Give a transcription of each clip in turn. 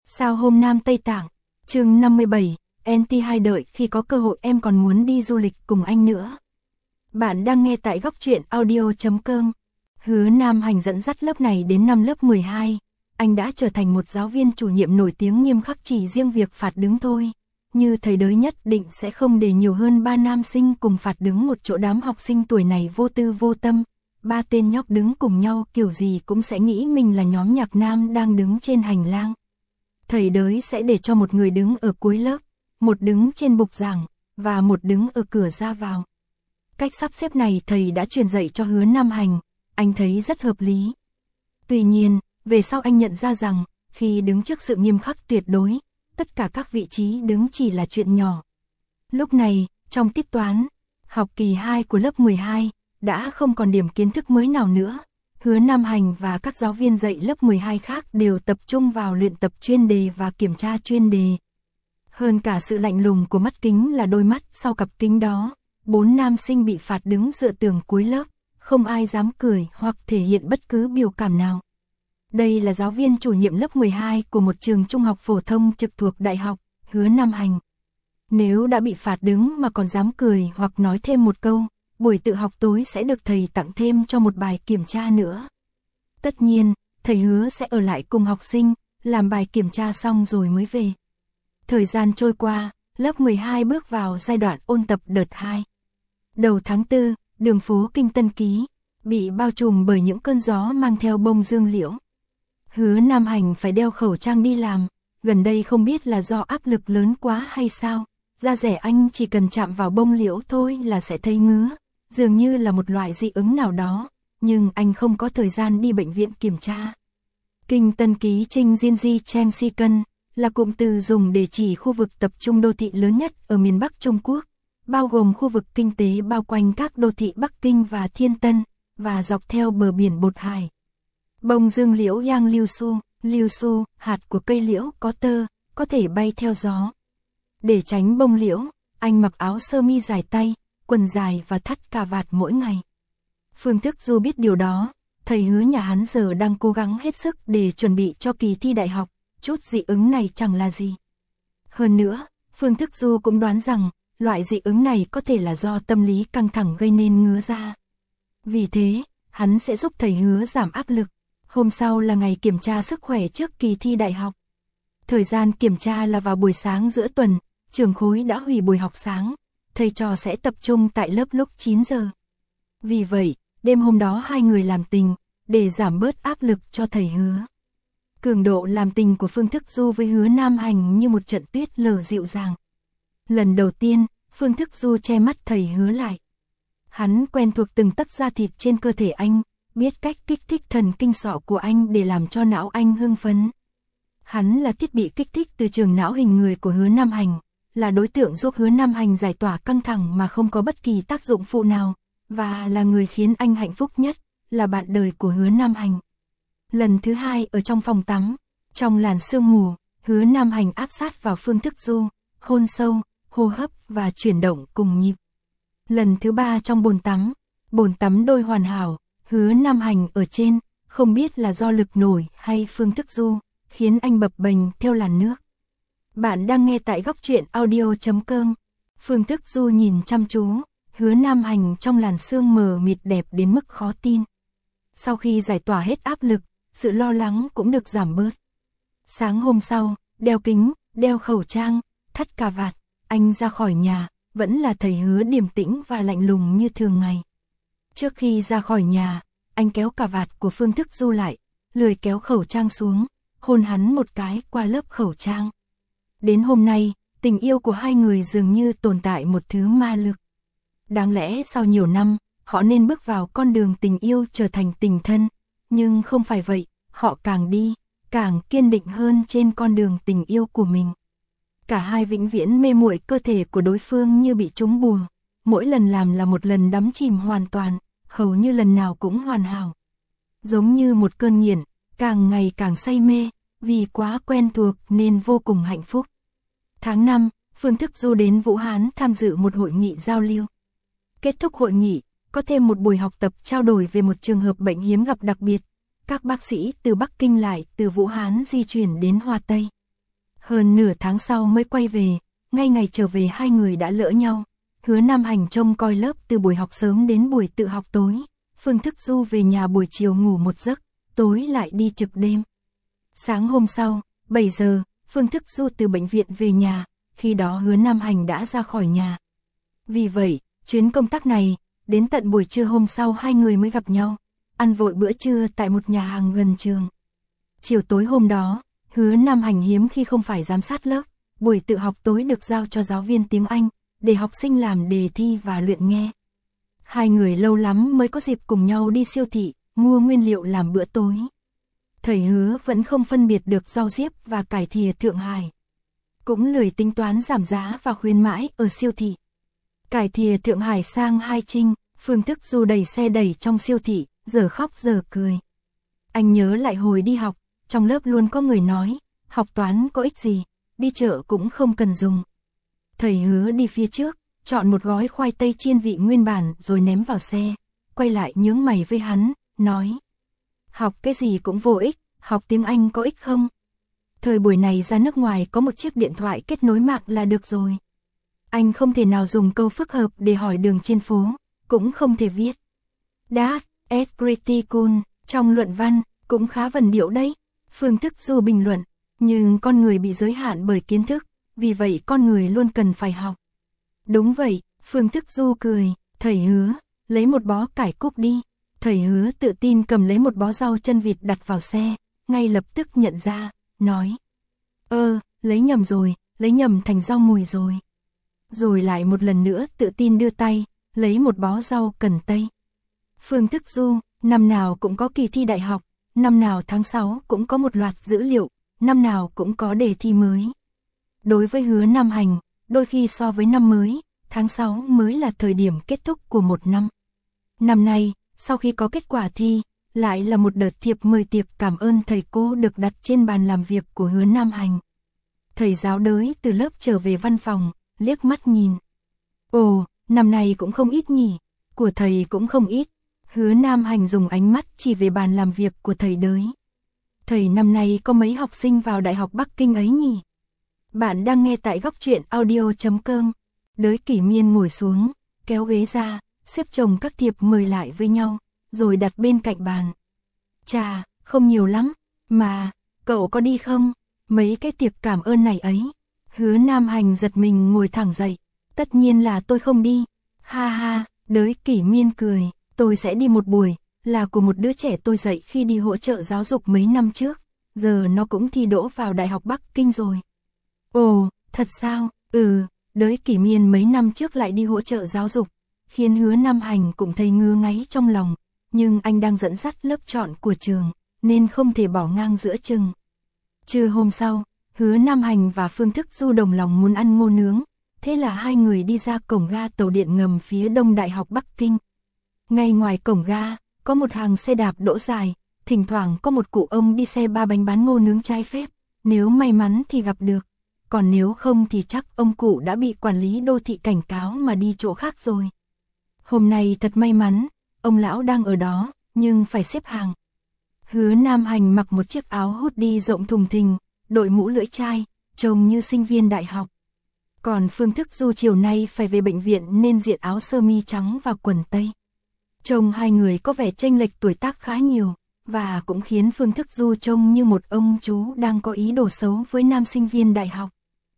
Sao hôm Nam Tây Tạng, chương 57, NT2 đợi khi có cơ hội em còn muốn đi du lịch cùng anh nữa. Bạn đang nghe tại góc truyện audio.com. Hứa Nam Hành dẫn dắt lớp này đến năm lớp 12, anh đã trở thành một giáo viên chủ nhiệm nổi tiếng nghiêm khắc chỉ riêng việc phạt đứng thôi. Như thầy đới nhất định sẽ không để nhiều hơn 3 nam sinh cùng phạt đứng một chỗ, đám học sinh tuổi này vô tư vô tâm. 3 tên nhóc đứng cùng nhau kiểu gì cũng sẽ nghĩ mình là nhóm nhạc nam đang đứng trên hành lang. Thầy đới sẽ để cho một người đứng ở cuối lớp, một đứng trên bục giảng, và một đứng ở cửa ra vào. Cách sắp xếp này thầy đã truyền dạy cho Hứa Nam Hành, anh thấy rất hợp lý. Tuy nhiên, về sau anh nhận ra rằng, khi đứng trước sự nghiêm khắc tuyệt đối, tất cả các vị trí đứng chỉ là chuyện nhỏ. Lúc này, trong tiết toán, học kỳ 2 của lớp 12, đã không còn điểm kiến thức mới nào nữa. Hứa Nam Hành và các giáo viên dạy lớp 12 khác đều tập trung vào luyện tập chuyên đề và kiểm tra chuyên đề. Hơn cả sự lạnh lùng của mắt kính là đôi mắt sau cặp kính đó, 4 nam sinh bị phạt đứng dựa tường cuối lớp, không ai dám cười hoặc thể hiện bất cứ biểu cảm nào. Đây là giáo viên chủ nhiệm lớp 12 của một trường trung học phổ thông trực thuộc đại học, Hứa Nam Hành. Nếu đã bị phạt đứng mà còn dám cười hoặc nói thêm một câu, buổi tự học tối sẽ được thầy tặng thêm cho một bài kiểm tra nữa. Tất nhiên, thầy hứa sẽ ở lại cùng học sinh, làm bài kiểm tra xong rồi mới về. Thời gian trôi qua, lớp 12 bước vào giai đoạn ôn tập đợt 2. Đầu tháng 4, đường phố Kinh Tân Ký bị bao trùm bởi những cơn gió mang theo bông dương liễu. Hứa Nam Hành phải đeo khẩu trang đi làm, gần đây không biết là do áp lực lớn quá hay sao, da rẻ anh chỉ cần chạm vào bông liễu thôi là sẽ thấy ngứa, dường như là một loại dị ứng nào đó, nhưng anh không có thời gian đi bệnh viện kiểm tra. Kinh Tân Ký Trinh Jinji Cheng Si Cân là cụm từ dùng để chỉ khu vực tập trung đô thị lớn nhất ở miền Bắc Trung Quốc, bao gồm khu vực kinh tế bao quanh các đô thị Bắc Kinh và Thiên Tân, và dọc theo bờ biển Bột Hải. Bông dương liễu Yang Liu Su, hạt của cây liễu có tơ, có thể bay theo gió. Để tránh bông liễu, anh mặc áo sơ mi dài tay, quần dài và thắt cà vạt mỗi ngày. Phương Thức Du biết điều đó, thầy hứa nhà hắn giờ đang cố gắng hết sức để chuẩn bị cho kỳ thi đại học, chút dị ứng này chẳng là gì. Hơn nữa, Phương Thức Du cũng đoán rằng, loại dị ứng này có thể là do tâm lý căng thẳng gây nên ngứa da. Vì thế, hắn sẽ giúp thầy hứa giảm áp lực. Hôm sau là ngày kiểm tra sức khỏe trước kỳ thi đại học. Thời gian kiểm tra là vào buổi sáng giữa tuần, trường khối đã hủy buổi học sáng, thầy trò sẽ tập trung tại lớp lúc 9 giờ. Vì vậy, đêm hôm đó hai người làm tình, để giảm bớt áp lực cho thầy hứa. Cường độ làm tình của Phương Thức Du với Hứa Nam Hành như một trận tuyết lở dịu dàng. Lần đầu tiên, Phương Thức Du che mắt thầy hứa lại. Hắn quen thuộc từng tấc da thịt trên cơ thể anh, biết cách kích thích thần kinh sọ của anh để làm cho não anh hưng phấn. Hắn là thiết bị kích thích từ trường não hình người của Hứa Nam Hành, là đối tượng giúp Hứa Nam Hành giải tỏa căng thẳng mà không có bất kỳ tác dụng phụ nào, và là người khiến anh hạnh phúc nhất, là bạn đời của Hứa Nam Hành. Lần thứ hai ở trong phòng tắm, trong làn sương mù, Hứa Nam Hành áp sát vào Phương Thức Du, hôn sâu, hô hấp và chuyển động cùng nhịp. Lần thứ ba trong bồn tắm đôi hoàn hảo, Hứa Nam Hành ở trên, không biết là do lực nổi hay Phương Thức Du, khiến anh bập bềnh theo làn nước. Bạn đang nghe tại góc truyện audio.com. Phương Thức Du nhìn chăm chú, Hứa Nam Hành trong làn sương mờ mịt đẹp đến mức khó tin. Sau khi giải tỏa hết áp lực, sự lo lắng cũng được giảm bớt. Sáng hôm sau, đeo kính, đeo khẩu trang, thắt cà vạt, anh ra khỏi nhà, vẫn là thầy hứa điềm tĩnh và lạnh lùng như thường ngày. Trước khi ra khỏi nhà, anh kéo cà vạt của Phương Thức Du lại, lười kéo khẩu trang xuống, hôn hắn một cái qua lớp khẩu trang. Đến hôm nay, tình yêu của hai người dường như tồn tại một thứ ma lực. Đáng lẽ sau nhiều năm, họ nên bước vào con đường tình yêu trở thành tình thân, nhưng không phải vậy, họ càng đi, càng kiên định hơn trên con đường tình yêu của mình. Cả hai vĩnh viễn mê muội cơ thể của đối phương như bị trúng bùa, mỗi lần làm là một lần đắm chìm hoàn toàn, hầu như lần nào cũng hoàn hảo. Giống như một cơn nghiện, càng ngày càng say mê, vì quá quen thuộc nên vô cùng hạnh phúc. Tháng 5, Phương Thức Du đến Vũ Hán tham dự một hội nghị giao lưu. Kết thúc hội nghị, có thêm một buổi học tập trao đổi về một trường hợp bệnh hiếm gặp đặc biệt. Các bác sĩ từ Bắc Kinh lại từ Vũ Hán di chuyển đến Hoa Tây. Hơn nửa tháng sau mới quay về, ngay ngày trở về hai người đã lỡ nhau. Hứa Nam Hành trông coi lớp từ buổi học sớm đến buổi tự học tối. Phương Thức Du về nhà buổi chiều ngủ một giấc, tối lại đi trực đêm. Sáng hôm sau, 7 giờ, Phương Thức Du từ bệnh viện về nhà, khi đó Hứa Nam Hành đã ra khỏi nhà. Vì vậy, chuyến công tác này, đến tận buổi trưa hôm sau hai người mới gặp nhau, ăn vội bữa trưa tại một nhà hàng gần trường. Chiều tối hôm đó, Hứa Nam Hành hiếm khi không phải giám sát lớp, buổi tự học tối được giao cho giáo viên tiếng Anh, để học sinh làm đề thi và luyện nghe. Hai người lâu lắm mới có dịp cùng nhau đi siêu thị, mua nguyên liệu làm bữa tối. Thầy Hứa vẫn không phân biệt được rau diếp và cải thìa Thượng Hải. Cũng lười tính toán giảm giá và khuyến mãi ở siêu thị. Cải thìa Thượng Hải sang Hai Trinh, Phương Thức Du đẩy xe đẩy trong siêu thị, giờ khóc giờ cười. Anh nhớ lại hồi đi học, trong lớp luôn có người nói, học toán có ích gì, đi chợ cũng không cần dùng. Thầy Hứa đi phía trước, chọn một gói khoai tây chiên vị nguyên bản rồi ném vào xe, quay lại nhướng mày với hắn, nói. Học cái gì cũng vô ích, học tiếng Anh có ích không? Thời buổi này ra nước ngoài có một chiếc điện thoại kết nối mạng là được rồi. Anh không thể nào dùng câu phức hợp để hỏi đường trên phố, cũng không thể viết. That's pretty cool, trong luận văn, cũng khá vần điệu đấy. Phương Thức Du bình luận, nhưng con người bị giới hạn bởi kiến thức, vì vậy con người luôn cần phải học. Đúng vậy, Phương Thức Du cười, thầy Hứa, lấy một bó cải cúc đi. Thầy Hứa tự tin cầm lấy một bó rau chân vịt đặt vào xe, ngay lập tức nhận ra, nói. Lấy nhầm rồi, lấy nhầm thành rau mùi rồi. Rồi lại một lần nữa tự tin đưa tay, lấy một bó rau cần tây. Phương Thức Du, năm nào cũng có kỳ thi đại học, năm nào tháng 6 cũng có một loạt dữ liệu, năm nào cũng có đề thi mới. Đối với Hứa Nam Hành, đôi khi so với năm mới, tháng 6 mới là thời điểm kết thúc của một năm. Năm nay, sau khi có kết quả thi, lại là một đợt thiệp mời tiệc cảm ơn thầy cô được đặt trên bàn làm việc của Hứa Nam Hành. Thầy giáo đới từ lớp trở về văn phòng, liếc mắt nhìn. Ồ, năm nay cũng không ít nhỉ, của thầy cũng không ít. Hứa Nam Hành dùng ánh mắt chỉ về bàn làm việc của thầy đới. Thầy năm nay có mấy học sinh vào Đại học Bắc Kinh ấy nhỉ? Bạn đang nghe tại góc truyện audio.com. Đới Kỷ Miên ngồi xuống, kéo ghế ra, xếp chồng các thiệp mời lại với nhau, rồi đặt bên cạnh bàn. Chà, không nhiều lắm, mà, cậu có đi không? Mấy cái tiệc cảm ơn này ấy. Hứa Nam Hành giật mình ngồi thẳng dậy. Tất nhiên là tôi không đi. Ha ha, Đới Kỷ Miên cười. Tôi sẽ đi một buổi, là của một đứa trẻ tôi dạy khi đi hỗ trợ giáo dục mấy năm trước. Giờ nó cũng thi đỗ vào Đại học Bắc Kinh rồi. Ồ, thật sao? Đới Kỷ Miên mấy năm trước lại đi hỗ trợ giáo dục, khiến Hứa Nam Hành cũng thấy ngứa ngáy trong lòng. Nhưng anh đang dẫn dắt lớp chọn của trường, nên không thể bỏ ngang giữa chừng. Trưa hôm sau, Hứa Nam Hành và Phương Thức Du đồng lòng muốn ăn ngô nướng. Thế là hai người đi ra cổng ga tàu điện ngầm phía đông Đại học Bắc Kinh. Ngay ngoài cổng ga, có một hàng xe đạp đỗ dài, thỉnh thoảng có một cụ ông đi xe ba bánh bán ngô nướng trái phép, nếu may mắn thì gặp được, còn nếu không thì chắc ông cụ đã bị quản lý đô thị cảnh cáo mà đi chỗ khác rồi. Hôm nay thật may mắn, ông lão đang ở đó, nhưng phải xếp hàng. Hứa Nam Hành mặc một chiếc áo hoodie rộng thùng thình, đội mũ lưỡi chai, trông như sinh viên đại học. Còn Phương Thức Du chiều nay phải về bệnh viện nên diện áo sơ mi trắng và quần tây. Trông hai người có vẻ chênh lệch tuổi tác khá nhiều, và cũng khiến Phương Thức Du trông như một ông chú đang có ý đồ xấu với nam sinh viên đại học.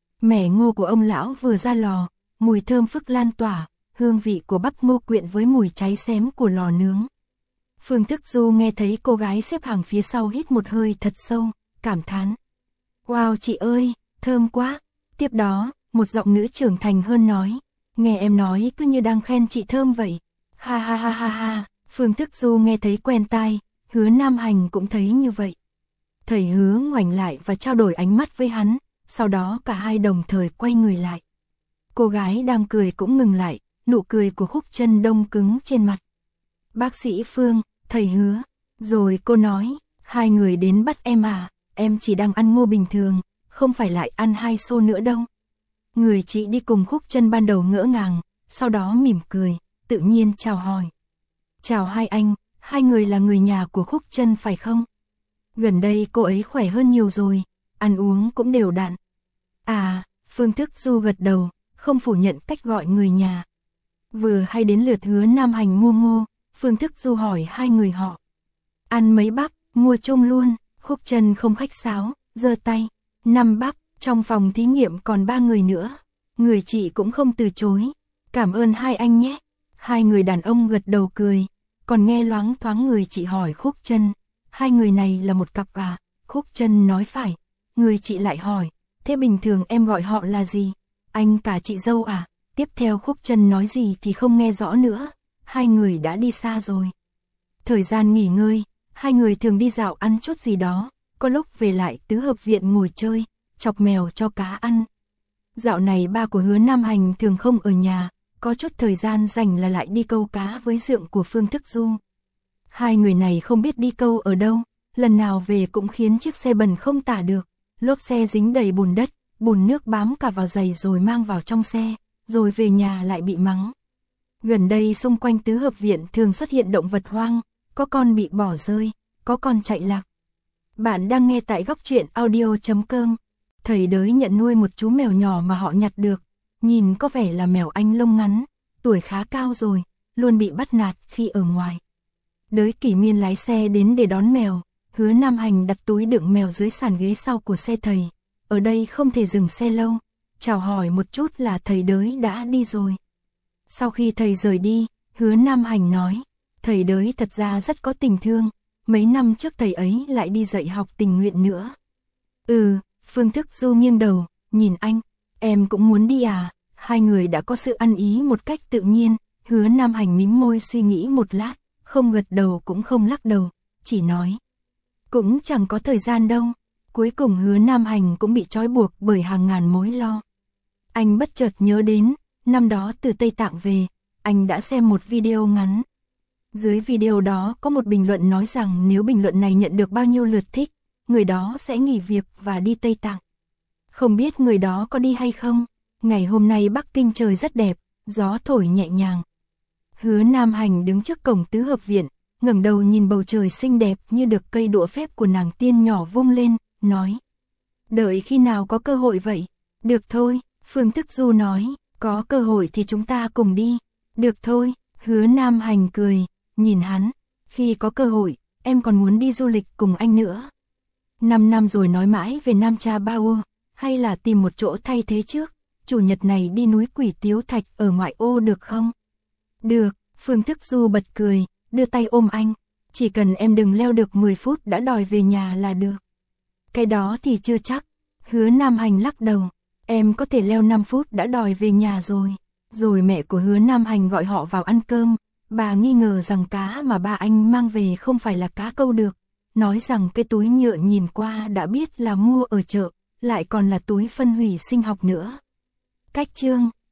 Mẻ ngô của ông lão vừa ra lò, mùi thơm phức lan tỏa, hương vị của bắp ngô quyện với mùi cháy xém của lò nướng. Phương Thức Du nghe thấy cô gái xếp hàng phía sau hít một hơi thật sâu, cảm thán. Wow chị ơi, thơm quá. Tiếp đó, một giọng nữ trưởng thành hơn nói, nghe em nói cứ như đang khen chị thơm vậy. Ha ha ha ha ha, Phương Thức Du nghe thấy quen tai, Hứa Nam Hành cũng thấy như vậy. Thầy Hứa ngoảnh lại và trao đổi ánh mắt với hắn, sau đó cả hai đồng thời quay người lại. Cô gái đang cười cũng ngừng lại, nụ cười của Khúc Chân đông cứng trên mặt. Bác sĩ Phương, thầy Hứa, rồi cô nói, hai người đến bắt em à, em chỉ đang ăn ngô bình thường, không phải lại ăn hai xô nữa đâu. Người chị đi cùng Khúc Chân ban đầu ngỡ ngàng, sau đó mỉm cười, tự nhiên chào hỏi. Chào hai anh, hai người là người nhà của Khúc Chân phải không? Gần đây cô ấy khỏe hơn nhiều rồi, ăn uống cũng đều đặn, À, Phương Thức Du gật đầu, không phủ nhận cách gọi người nhà. Vừa hay đến lượt Hứa Nam Hành mua ngô, Phương Thức Du hỏi hai người họ. Ăn mấy bắp, mua chung luôn, Khúc Trân không khách sáo, giơ tay. 5 bắp, trong phòng thí nghiệm còn 3 người nữa. Người chị cũng không từ chối. Cảm ơn hai anh nhé. Hai người đàn ông gật đầu cười. Còn nghe loáng thoáng người chị hỏi Khúc Trân. Hai người này là một cặp à? Khúc Trân nói phải. Người chị lại hỏi. Thế bình thường em gọi họ là gì? Anh cả chị dâu à? Tiếp theo Khúc Trân nói gì thì không nghe rõ nữa. Hai người đã đi xa rồi. Thời gian nghỉ ngơi, hai người thường đi dạo ăn chút gì đó. Có lúc về lại tứ hợp viện ngồi chơi, chọc mèo cho cá ăn. Dạo này ba của Hứa Nam Hành thường không ở nhà, có chút thời gian rảnh là lại đi câu cá với dượng của Phương Thức Du. Hai người này không biết đi câu ở đâu, lần nào về cũng khiến chiếc xe bẩn không tả được, lốp xe dính đầy bùn đất, bùn nước bám cả vào giày rồi mang vào trong xe, rồi về nhà lại bị mắng. Gần đây xung quanh tứ hợp viện thường xuất hiện động vật hoang, có con bị bỏ rơi, có con chạy lạc. Bạn đang nghe tại góc truyện audio.com. Thầy Đới nhận nuôi một chú mèo nhỏ mà họ nhặt được, nhìn có vẻ là mèo Anh lông ngắn, tuổi khá cao rồi, luôn bị bắt nạt khi ở ngoài. Đới Kỷ Miên lái xe đến để đón mèo, Hứa Nam Hành đặt túi đựng mèo dưới sàn ghế sau của xe thầy, ở đây không thể dừng xe lâu, chào hỏi một chút là thầy Đới đã đi rồi. Sau khi thầy rời đi, Hứa Nam Hành nói, thầy Đới thật ra rất có tình thương, mấy năm trước thầy ấy lại đi dạy học tình nguyện nữa. Phương Thức Du nghiêng đầu, nhìn anh, em cũng muốn đi à? Hai người đã có sự ăn ý một cách tự nhiên, Hứa Nam Hành mím môi suy nghĩ một lát, không gật đầu cũng không lắc đầu, chỉ nói. Cũng chẳng có thời gian đâu, cuối cùng Hứa Nam Hành cũng bị trói buộc bởi hàng ngàn mối lo. Anh bất chợt nhớ đến, năm đó từ Tây Tạng về, anh đã xem một video ngắn. Dưới video đó có một bình luận nói rằng nếu bình luận này nhận được bao nhiêu lượt thích, người đó sẽ nghỉ việc và đi Tây Tạng. Không biết người đó có đi hay không? Ngày hôm nay Bắc Kinh trời rất đẹp, gió thổi nhẹ nhàng. Hứa Nam Hành đứng trước cổng tứ hợp viện, ngẩng đầu nhìn bầu trời xinh đẹp như được cây đũa phép của nàng tiên nhỏ vung lên, nói. Đợi khi nào có cơ hội vậy? Được thôi, Phương Thức Du nói, có cơ hội thì chúng ta cùng đi. Được thôi, Hứa Nam Hành cười, nhìn hắn, khi có cơ hội, em còn muốn đi du lịch cùng anh nữa. 5 năm rồi nói mãi về Nam Cha Ba Ô, hay là tìm một chỗ thay thế trước, chủ nhật này đi núi Quỷ Tiếu Thạch ở ngoại ô được không? Được, Phương Thức Du bật cười, đưa tay ôm anh, chỉ cần em đừng leo được 10 phút đã đòi về nhà là được. Cái đó thì chưa chắc, Hứa Nam Hành lắc đầu, em có thể leo 5 phút đã đòi về nhà rồi. Rồi mẹ của Hứa Nam Hành gọi họ vào ăn cơm, bà nghi ngờ rằng cá mà ba anh mang về không phải là cá câu được, nói rằng cái túi nhựa nhìn qua đã biết là mua ở chợ, lại còn là túi phân hủy sinh học nữa. Cách chương